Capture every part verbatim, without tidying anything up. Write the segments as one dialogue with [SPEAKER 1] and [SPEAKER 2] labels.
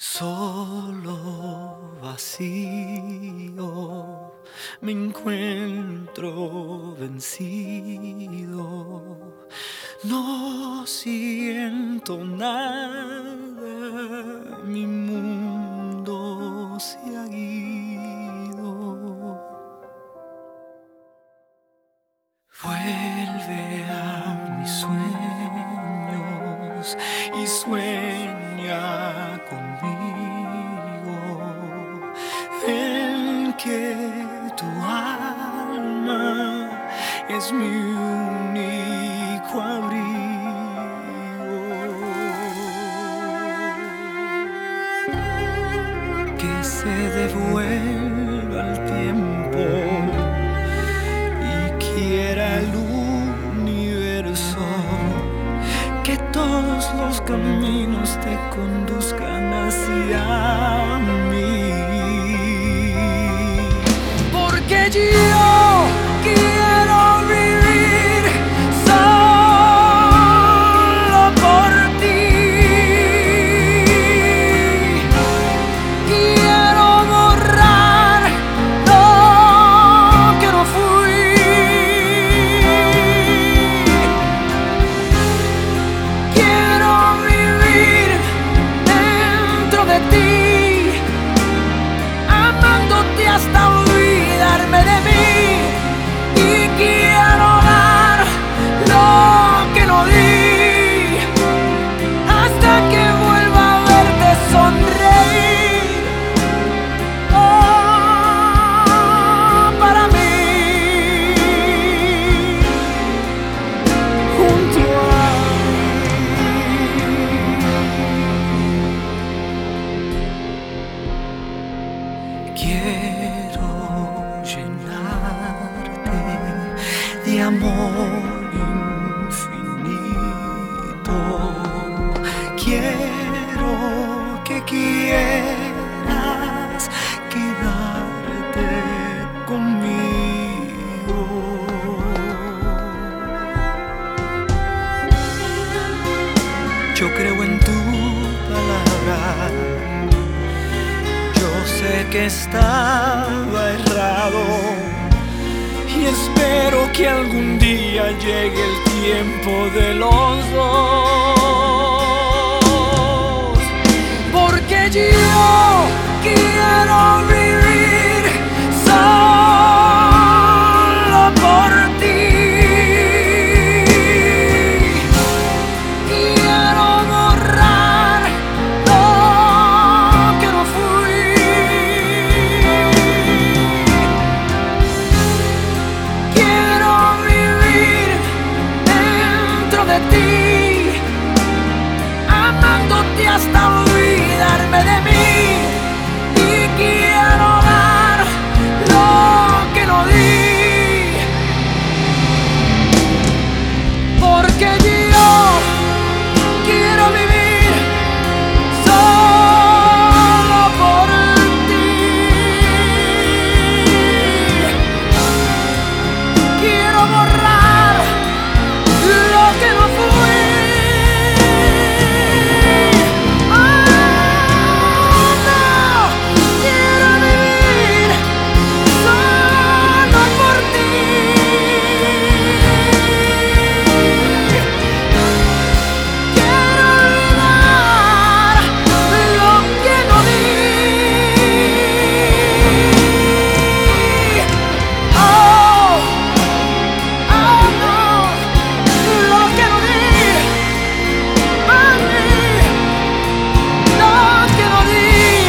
[SPEAKER 1] Solo vacío, me encuentro vencido, no siento nada, mi mundo se ha ido. Vuelve a mis sueños y sueña conmigo. Ven que tu alma es mi único abrigo. Que se devuelva el tiempo y quiera el universo que todos los caminos te conduzcan hacia mí. Porque yo quiero vivir solo por ti. Quiero borrar lo que no fui. Quiero vivir dentro de ti, amándote hasta olvidarme de mí. Y quiero dar lo que no di, hasta que vuelva a verte sonreír. Oh, para mí, junto a mí. Quiero llenarte de amor infinito. Quiero que quieras quedarte conmigo. Yo creo en tu palabra. Yo sé que estaba errado y espero que algún día llegue el tiempo de los dos. Porque yo quiero vivir solo por ti. Quiero borrar lo que no fui. Quiero vivir dentro de ti, amándote hasta olvidarme de mí. Y quiero dar lo que no di, porque yo quiero vivir solo por ti. Quiero borrar lo que no fui. Oh, no, quiero vivir solo por ti. Quiero olvidar lo que no di. Oh, oh no, lo que no di, mami, lo que no di.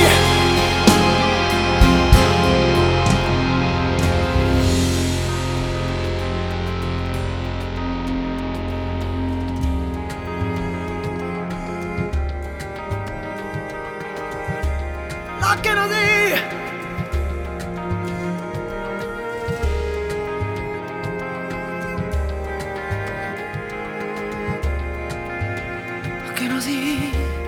[SPEAKER 1] Lo que no di. Lo que no di.